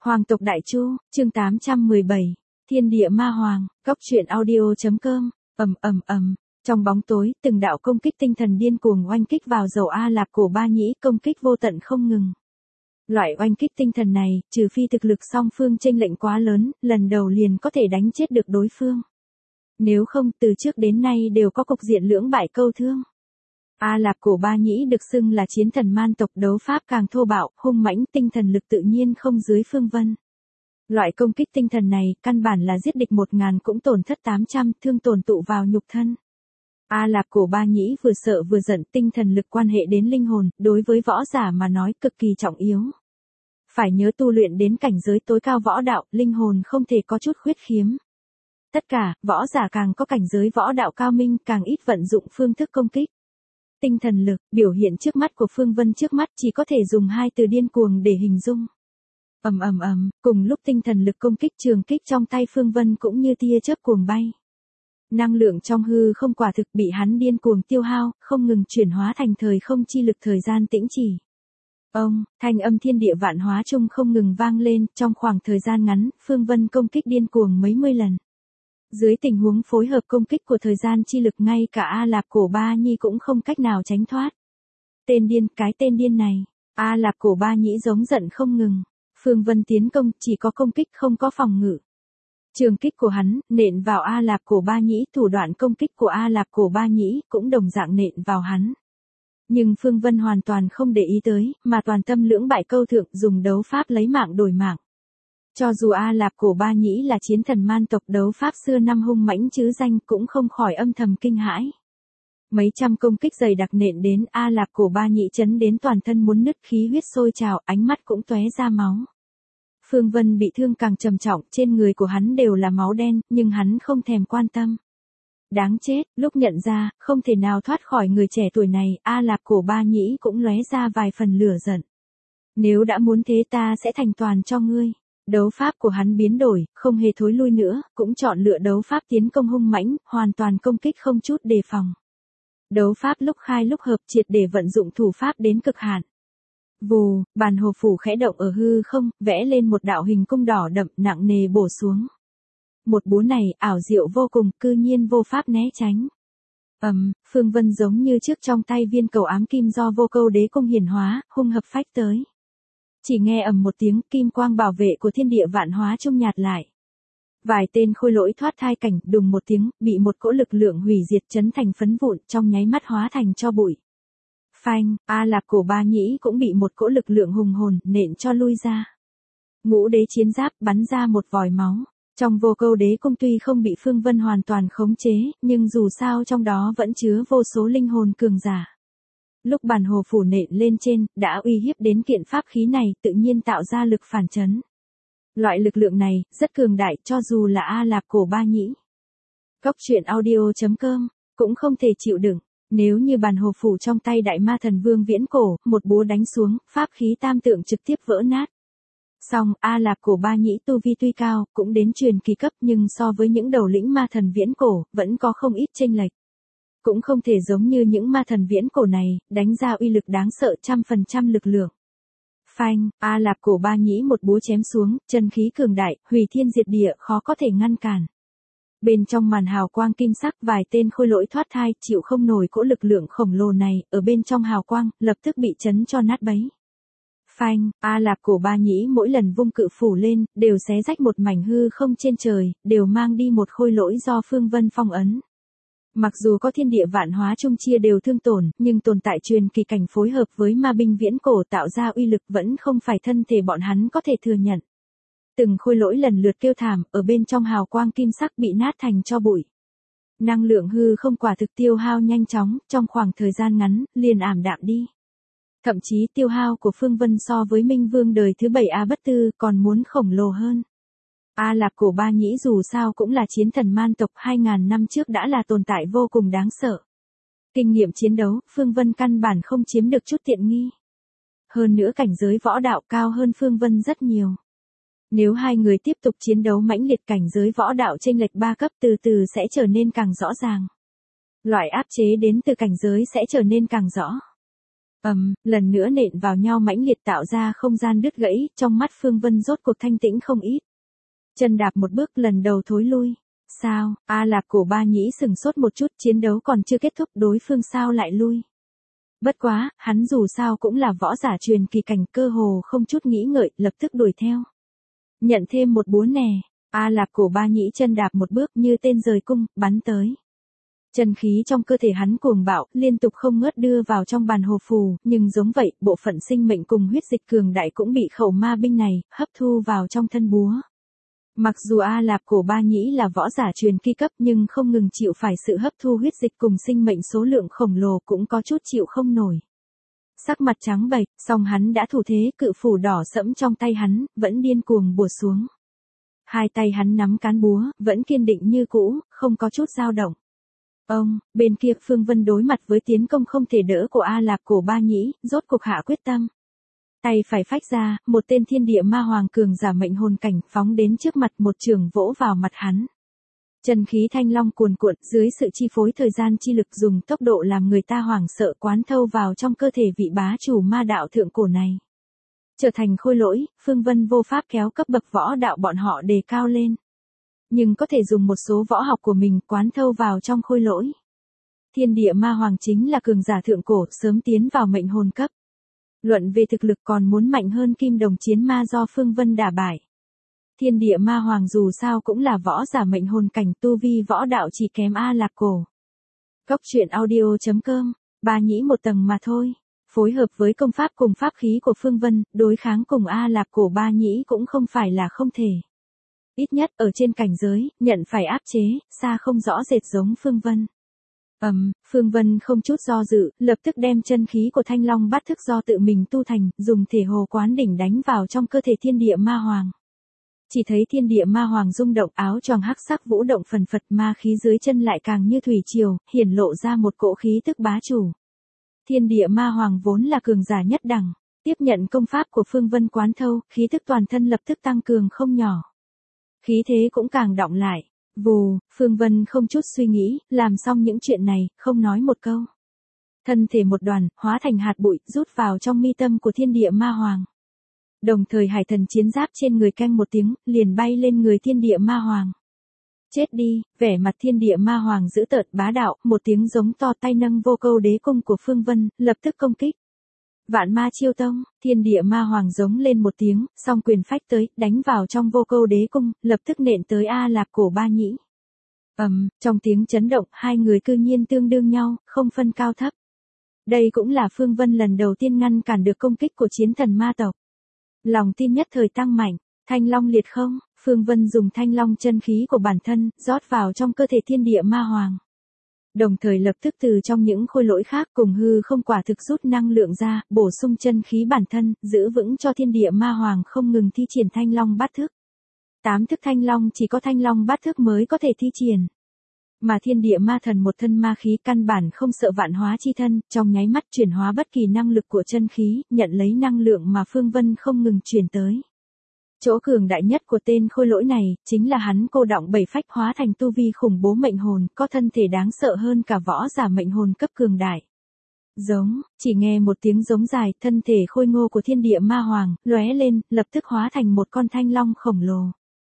Hoàng tộc Đại Chu, chương 817, Thiên địa ma hoàng, góc truyện audio.com, Trong bóng tối, từng đạo công kích tinh thần điên cuồng oanh kích vào dầu A Lạp Cổ Ba Nhĩ, công kích vô tận không ngừng. Loại oanh kích tinh thần này, trừ phi thực lực song phương chênh lệch quá lớn, lần đầu liền có thể đánh chết được đối phương. Nếu không, từ trước đến nay đều có cục diện lưỡng bại câu thương. A Lạp Cổ Ba Nhĩ được xưng là chiến thần man tộc, đấu pháp càng thô bạo, hung mãnh, tinh thần lực tự nhiên không dưới Phương Vân. Loại công kích tinh thần này, căn bản là giết địch 1000 cũng tổn thất 800, thương tổn tụ vào nhục thân. A Lạp Cổ Ba Nhĩ vừa sợ vừa giận, tinh thần lực quan hệ đến linh hồn, đối với võ giả mà nói cực kỳ trọng yếu. Phải nhớ tu luyện đến cảnh giới tối cao võ đạo, linh hồn không thể có chút khuyết khiếm. Tất cả, võ giả càng có cảnh giới võ đạo cao minh, càng ít vận dụng phương thức công kích. Tinh thần lực, biểu hiện trước mắt của Phương Vân trước mắt chỉ có thể dùng hai từ điên cuồng để hình dung. Cùng lúc tinh thần lực công kích, trường kích trong tay Phương Vân cũng như tia chớp cuồng bay. Năng lượng trong hư không quả thực bị hắn điên cuồng tiêu hao, không ngừng chuyển hóa thành thời không chi lực, thời gian tĩnh chỉ. Thanh âm thiên địa vạn hóa chung không ngừng vang lên, trong khoảng thời gian ngắn, Phương Vân công kích điên cuồng mấy mươi lần. Dưới tình huống phối hợp công kích của thời gian chi lực, ngay cả A Lạp Cổ Ba Nhĩ cũng không cách nào tránh thoát. Tên điên, cái tên điên này. A Lạp Cổ Ba Nhĩ giống giận không ngừng. Phương Vân tiến công, chỉ có công kích không có phòng ngự. Trường kích của hắn, nện vào A Lạp Cổ Ba Nhĩ, thủ đoạn công kích của A Lạp Cổ Ba Nhĩ cũng đồng dạng nện vào hắn. Nhưng Phương Vân hoàn toàn không để ý tới, mà toàn tâm lưỡng bại câu thượng, dùng đấu pháp lấy mạng đổi mạng. Cho dù A Lạp Cổ Ba Nhĩ là chiến thần man tộc, đấu pháp xưa năm hung mãnh chứ danh, cũng không khỏi âm thầm kinh hãi. Mấy trăm công kích dày đặc nện đến, A Lạp Cổ Ba Nhĩ chấn đến toàn thân muốn nứt, khí huyết sôi trào, ánh mắt cũng tóe ra máu. Phương Vân bị thương càng trầm trọng, trên người của hắn đều là máu đen, nhưng hắn không thèm quan tâm. Đáng chết, lúc nhận ra, không thể nào thoát khỏi người trẻ tuổi này, A Lạp Cổ Ba Nhĩ cũng lóe ra vài phần lửa giận. Nếu đã muốn thế, ta sẽ thành toàn cho ngươi. Đấu pháp của hắn biến đổi, không hề thối lui nữa, cũng chọn lựa đấu pháp tiến công hung mãnh, hoàn toàn công kích không chút đề phòng. Đấu pháp lúc khai lúc hợp, triệt để vận dụng thủ pháp đến cực hạn. Vù, bàn hồ phủ khẽ động ở hư không, vẽ lên một đạo hình cung đỏ đậm, nặng nề bổ xuống. Một búa này, ảo diệu vô cùng, cư nhiên vô pháp né tránh. Phương Vân giống như trước, trong tay viên cầu ám kim do Vô Câu Đế cung hiển hóa, hung hập phách tới. Chỉ nghe ầm một tiếng, kim quang bảo vệ của thiên địa vạn hóa chung nhạt lại. Vài tên khôi lỗi thoát thai cảnh, đùng một tiếng, bị một cỗ lực lượng hủy diệt chấn thành phấn vụn, trong nháy mắt hóa thành tro bụi. Phanh, A Lạp Cổ Ba Nhĩ cũng bị một cỗ lực lượng hùng hồn nện cho lui ra. Ngũ đế chiến giáp bắn ra một vòi máu. Trong Vô Câu Đế cung tuy không bị Phương Vân hoàn toàn khống chế, nhưng dù sao trong đó vẫn chứa vô số linh hồn cường giả. Lúc bàn hồ phủ nện lên trên, đã uy hiếp đến kiện pháp khí này, tự nhiên tạo ra lực phản chấn. Loại lực lượng này, rất cường đại, cho dù là A Lạp Cổ Ba Nhĩ. Góc truyện audio.com, cũng không thể chịu đựng. Nếu như bàn hồ phủ trong tay Đại Ma Thần Vương viễn cổ, một búa đánh xuống, pháp khí tam tượng trực tiếp vỡ nát. Song, A Lạp Cổ Ba Nhĩ tu vi tuy cao, cũng đến truyền kỳ cấp, nhưng so với những đầu lĩnh ma thần viễn cổ, vẫn có không ít chênh lệch. Cũng không thể giống như những ma thần viễn cổ này, đánh ra uy lực đáng sợ, 100% lực lượng. Phanh, A Lạp Cổ Ba Nhĩ một búa chém xuống, chân khí cường đại, hủy thiên diệt địa, khó có thể ngăn cản. Bên trong màn hào quang kim sắc, vài tên khôi lỗi thoát thai, chịu không nổi cỗ lực lượng khổng lồ này, ở bên trong hào quang, lập tức bị chấn cho nát bấy. Phanh, A Lạp Cổ Ba Nhĩ mỗi lần vung cự phủ lên, đều xé rách một mảnh hư không trên trời, đều mang đi một khôi lỗi do Phương Vân phong ấn. Mặc dù có thiên địa vạn hóa chung chia đều thương tổn, nhưng tồn tại truyền kỳ cảnh phối hợp với ma binh viễn cổ tạo ra uy lực vẫn không phải thân thể bọn hắn có thể thừa nhận. Từng khôi lỗi lần lượt kêu thảm, ở bên trong hào quang kim sắc bị nát thành tro bụi. Năng lượng hư không quả thực tiêu hao nhanh chóng, trong khoảng thời gian ngắn, liền ảm đạm đi. Thậm chí tiêu hao của Phương Vân so với Minh Vương đời thứ 7 A Bất Tư còn muốn khổng lồ hơn. A Lạp Cổ Ba Nhĩ dù sao cũng là chiến thần man tộc, 2000 năm trước đã là tồn tại vô cùng đáng sợ. Kinh nghiệm chiến đấu, Phương Vân căn bản không chiếm được chút tiện nghi. Hơn nữa cảnh giới võ đạo cao hơn Phương Vân rất nhiều. Nếu hai người tiếp tục chiến đấu mãnh liệt, cảnh giới võ đạo chênh lệch 3 cấp từ từ sẽ trở nên càng rõ ràng. Loại áp chế đến từ cảnh giới sẽ trở nên càng rõ. Lần nữa nện vào nhau mãnh liệt tạo ra không gian đứt gãy, trong mắt Phương Vân rốt cuộc thanh tĩnh không ít. Chân đạp một bước lần đầu thối lui. Sao? A Lạp Cổ Ba Nhĩ sừng sốt một chút, chiến đấu còn chưa kết thúc, đối phương sao lại lui? Bất quá, hắn dù sao cũng là võ giả truyền kỳ cảnh, cơ hồ không chút nghĩ ngợi, lập tức đuổi theo. Nhận thêm một búa nè. A Lạp Cổ Ba Nhĩ chân đạp một bước như tên rời cung, bắn tới. Chân khí trong cơ thể hắn cuồng bạo, liên tục không ngớt đưa vào trong bàn hồ phù, nhưng giống vậy, bộ phận sinh mệnh cùng huyết dịch cường đại cũng bị khẩu ma binh này hấp thu vào trong thân búa. Mặc dù A Lạp Cổ Ba Nhĩ là võ giả truyền kỳ cấp nhưng không ngừng chịu phải sự hấp thu huyết dịch cùng sinh mệnh số lượng khổng lồ, cũng có chút chịu không nổi. Sắc mặt trắng bệch, song hắn đã thủ thế, cự phủ đỏ sẫm trong tay hắn vẫn điên cuồng bổ xuống. Hai tay hắn nắm cán búa, vẫn kiên định như cũ, không có chút dao động. Bên kia Phương Vân đối mặt với tiến công không thể đỡ của A Lạp Cổ Ba Nhĩ, rốt cuộc hạ quyết tâm. Tay phải phách ra, một tên thiên địa ma hoàng cường giả mệnh hồn cảnh phóng đến trước mặt, một chưởng vỗ vào mặt hắn. Chân khí thanh long cuồn cuộn, dưới sự chi phối thời gian chi lực dùng tốc độ làm người ta hoảng sợ quán thâu vào trong cơ thể vị bá chủ ma đạo thượng cổ này. Trở thành khôi lỗi, Phương Vân vô pháp kéo cấp bậc võ đạo bọn họ đề cao lên. Nhưng có thể dùng một số võ học của mình quán thâu vào trong khôi lỗi. Thiên địa ma hoàng chính là cường giả thượng cổ, sớm tiến vào mệnh hồn cấp. Luận về thực lực còn muốn mạnh hơn Kim Đồng Chiến Ma do Phương Vân đả bại. Thiên địa ma hoàng dù sao cũng là võ giả mệnh hồn cảnh, tu vi võ đạo chỉ kém A Lạp Cổ. Cốc truyện audio.com, Ba Nhĩ một tầng mà thôi. Phối hợp với công pháp cùng pháp khí của Phương Vân, đối kháng cùng A Lạp Cổ Ba Nhĩ cũng không phải là không thể. Ít nhất ở trên cảnh giới, nhận phải áp chế, xa không rõ rệt giống Phương Vân. Phương Vân không chút do dự, lập tức đem chân khí của Thanh Long Bát Thức do tự mình tu thành, dùng thể hồ quán đỉnh đánh vào trong cơ thể thiên địa ma hoàng. Chỉ thấy thiên địa ma hoàng rung động, áo choàng hắc sắc vũ động phần phật, ma khí dưới chân lại càng như thủy triều, hiển lộ ra một cỗ khí tức bá chủ. Thiên địa ma hoàng vốn là cường giả nhất đẳng, tiếp nhận công pháp của Phương Vân quán thâu, khí tức toàn thân lập tức tăng cường không nhỏ. Khí thế cũng càng đọng lại. Vù, Phương Vân không chút suy nghĩ, làm xong những chuyện này, không nói một câu. Thân thể một đoàn, hóa thành hạt bụi, rút vào trong mi tâm của thiên địa ma hoàng. Đồng thời hải thần chiến giáp trên người canh một tiếng, liền bay lên người thiên địa ma hoàng. Chết đi, vẻ mặt thiên địa ma hoàng dữ tợn bá đạo, một tiếng giống to, tay nâng vô câu đế cung của Phương Vân, lập tức công kích. Vạn ma chiêu tông, thiên địa ma hoàng giống lên một tiếng, song quyền phách tới, đánh vào trong vô câu đế cung, lập tức nện tới A Lạp Cổ Ba Nhĩ. Trong tiếng chấn động, hai người cư nhiên tương đương nhau, không phân cao thấp. Đây cũng là Phương Vân lần đầu tiên ngăn cản được công kích của chiến thần ma tộc. Lòng tin nhất thời tăng mạnh, thanh long liệt không, Phương Vân dùng thanh long chân khí của bản thân, rót vào trong cơ thể thiên địa ma hoàng. Đồng thời lập tức từ trong những khôi lỗi khác cùng hư không quả thực rút năng lượng ra, bổ sung chân khí bản thân, giữ vững cho thiên địa ma hoàng không ngừng thi triển thanh long bát thức. 8 thức thanh long chỉ có thanh long bát thức mới có thể thi triển. Mà thiên địa ma thần một thân ma khí căn bản không sợ vạn hóa chi thân, trong nháy mắt chuyển hóa bất kỳ năng lực của chân khí, nhận lấy năng lượng mà Phương Vân không ngừng truyền tới. Chỗ cường đại nhất của tên khôi lỗi này, chính là hắn cô đọng bảy phách hóa thành tu vi khủng bố mệnh hồn, có thân thể đáng sợ hơn cả võ giả mệnh hồn cấp cường đại. Giống, chỉ nghe một tiếng giống dài, thân thể khôi ngô của thiên địa ma hoàng, lóe lên, lập tức hóa thành một con thanh long khổng lồ.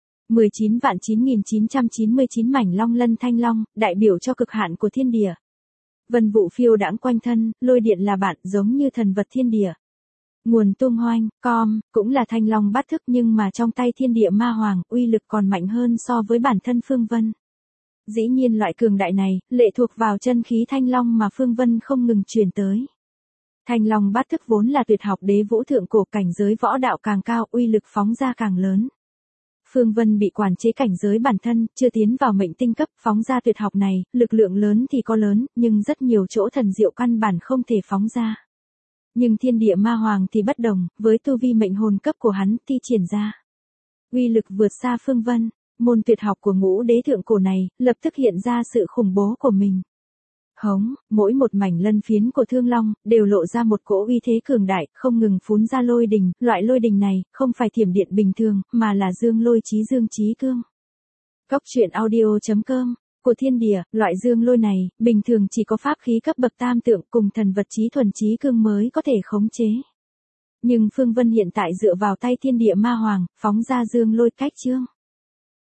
19.9999 mảnh long lân thanh long, đại biểu cho cực hạn của thiên địa. Vân vụ phiêu đãng quanh thân, lôi điện là bạn, giống như thần vật thiên địa. Nguồn tung hoanh, cũng là thanh long bát thức nhưng mà trong tay thiên địa ma hoàng, uy lực còn mạnh hơn so với bản thân Phương Vân. Dĩ nhiên loại cường đại này, lệ thuộc vào chân khí thanh long mà Phương Vân không ngừng truyền tới. Thanh long bát thức vốn là tuyệt học đế vũ thượng cổ, cảnh giới võ đạo càng cao, uy lực phóng ra càng lớn. Phương Vân bị quản chế cảnh giới bản thân, chưa tiến vào mệnh tinh cấp, phóng ra tuyệt học này, lực lượng lớn thì có lớn, nhưng rất nhiều chỗ thần diệu căn bản không thể phóng ra. Nhưng thiên địa ma hoàng thì bất đồng, với tu vi mệnh hồn cấp của hắn thi triển ra. Uy lực vượt xa Phương Vân, môn tuyệt học của ngũ đế thượng cổ này, lập tức hiện ra sự khủng bố của mình. Hống, mỗi một mảnh lân phiến của Thương Long, đều lộ ra một cỗ uy thế cường đại, không ngừng phún ra lôi đình, loại lôi đình này, không phải thiểm điện bình thường, mà là dương lôi chí dương chí cương. Cốc truyện audio.com của thiên địa, loại dương lôi này, bình thường chỉ có pháp khí cấp bậc tam tượng cùng thần vật trí thuần trí cương mới có thể khống chế. Nhưng Phương Vân hiện tại dựa vào tay thiên địa ma hoàng, phóng ra dương lôi cách chương.